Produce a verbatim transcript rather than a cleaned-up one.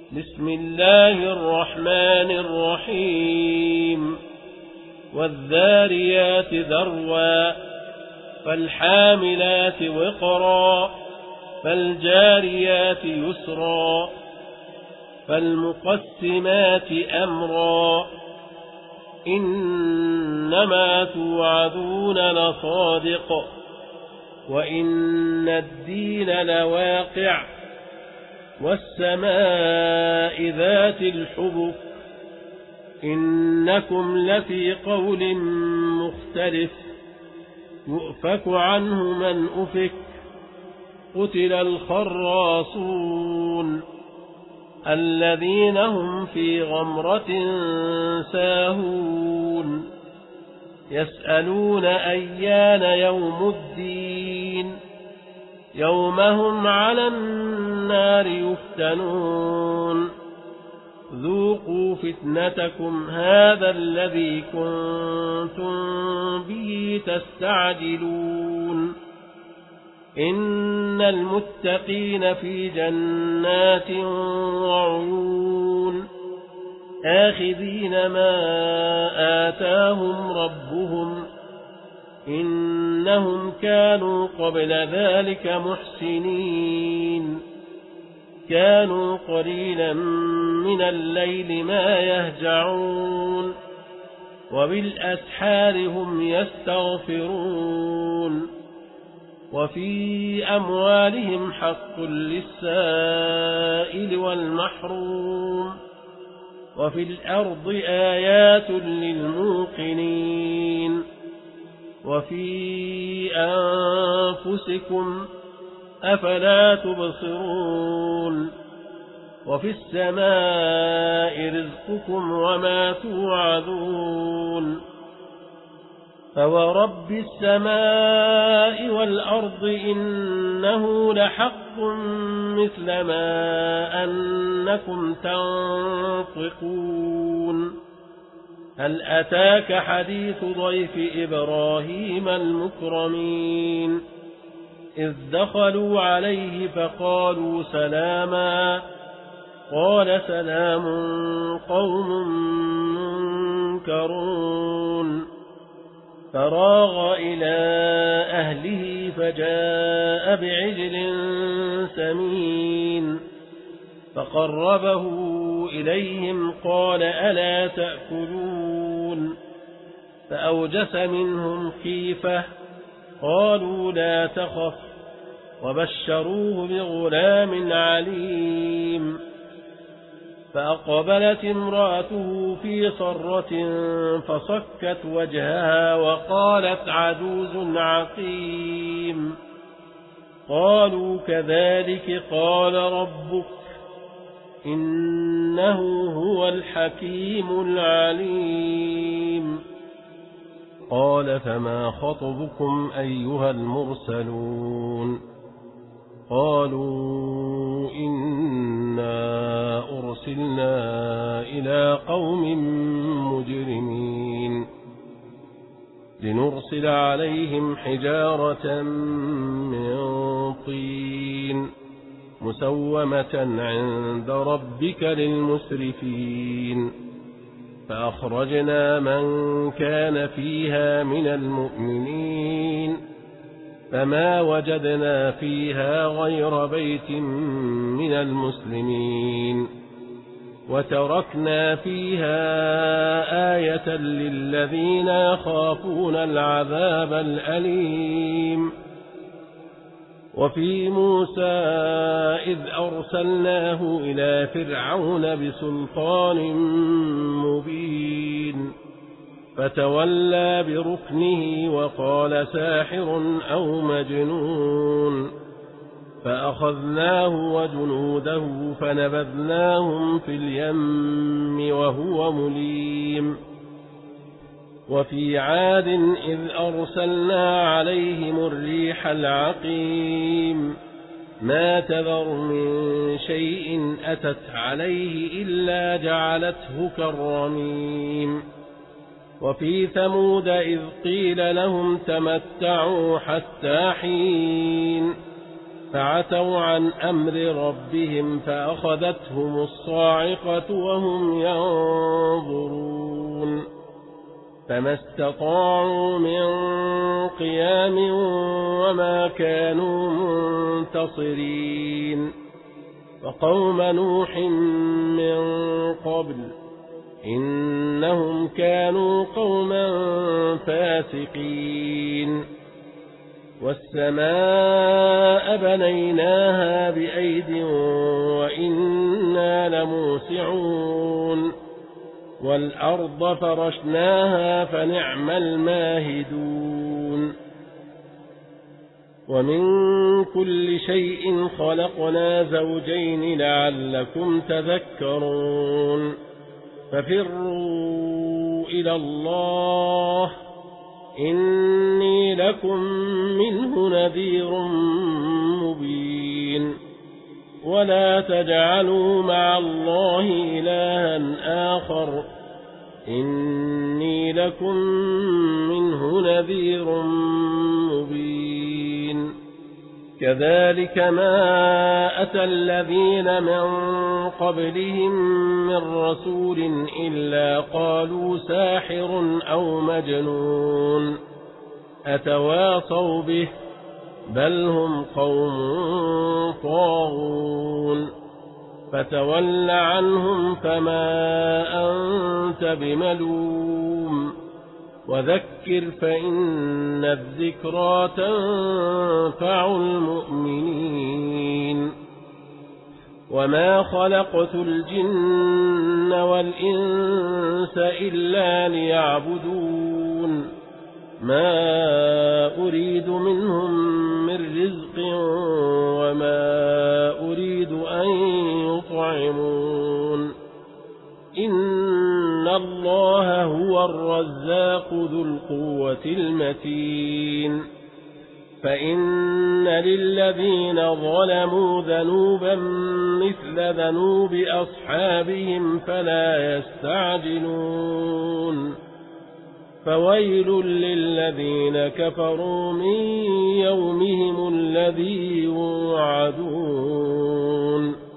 بسم الله الرحمن الرحيم والذاريات ذروا فالحاملات وقرا فالجاريات يسرا فالمقسمات أمرا إنما توعدون لصادق وإن الدين لواقع والسماء ذات الحبك إنكم لفي قول مختلف يؤفك عنه من أفك قتل الخراصون الذين هم في غمرة ساهون يسألون أيان يوم الدين يوم هم على النار يفتنون ذوقوا فتنتكم هذا الذي كنتم به تستعجلون إن المتقين في جنات وعيون آخذين ما آتاهم ربهم إنهم كانوا قبل ذلك محسنين كانوا قليلا من الليل ما يهجعون وبالأسحار هم يستغفرون وفي أموالهم حق للسائل والمحروم وفي الأرض آيات للموقنين وفي أنفسكم أفلا تبصرون وفي السماء رزقكم وما توعدون فورب السماء والأرض إنه لحق مثل ما أنكم تنطقون هل أتاك حديث ضيف إبراهيم المكرمين إذ دخلوا عليه فقالوا سلاما قال سلام قوم منكرون فراغ إلى أهله فجاء بعجل سمين فقربه إليهم قال ألا تأكلون فأوجس منهم خيفة قالوا لا تخف وبشروه بغلام عليم فأقبلت امرأته في صرة فصكت وجهها وقالت عجوز عقيم قالوا كذلك قال ربك إنه هو الحكيم العليم قال فما خطبكم أيها المرسلون قالوا إنا أرسلنا إلى قوم مجرمين لنرسل عليهم حجارة من طين مسومة عند ربك للمسرفين فأخرجنا من كان فيها من المؤمنين فما وجدنا فيها غير بيت من المسلمين وتركنا فيها آية للذين يخافون العذاب الأليم وفي موسى إذ أرسلناه إلى فرعون بسلطان مبين فتولى بركنه وقال ساحر أو مجنون فأخذناه وجنوده فنبذناهم في اليم وهو مليم وفي عاد إذ أرسلنا عليهم الريح العقيم ما تذر من شيء أتت عليه إلا جعلته كالرميم وفي ثمود إذ قيل لهم تمتعوا حتى حين فعتوا عن أمر ربهم فأخذتهم الصاعقة وهم ينظرون فما استطاعوا من قيام وما كانوا منتصرين وقوم نوح من قبل إنهم كانوا قوما فاسقين والسماء بنيناها بأيد وإنا لموسعون والأرض فرشناها فنعم الماهدون ومن كل شيء خلقنا زوجين لعلكم تذكرون ففروا إلى الله إني لكم منه نذير مبين ولا تجعلوا مع الله إلها آخر إني لكم منه نذير مبين كذلك ما أتى الذين من قبلهم من رسول إلا قالوا ساحر أو مجنون أتواصوا به بل هم قوم طاغون فتول عنهم فما أنت بملوم وذكر فإن الذكرى تنفع المؤمنين وما خلقت الجن والإنس إلا ليعبدون ما أريد منهم من رزق وما أريد أن يطعمون إن الله هو الرزاق ذو القوة المتين فإن للذين ظلموا ذنوبا مثل ذنوب أصحابهم فلا يستعجلون فويل للذين كفروا من يومهم الذي يوعدون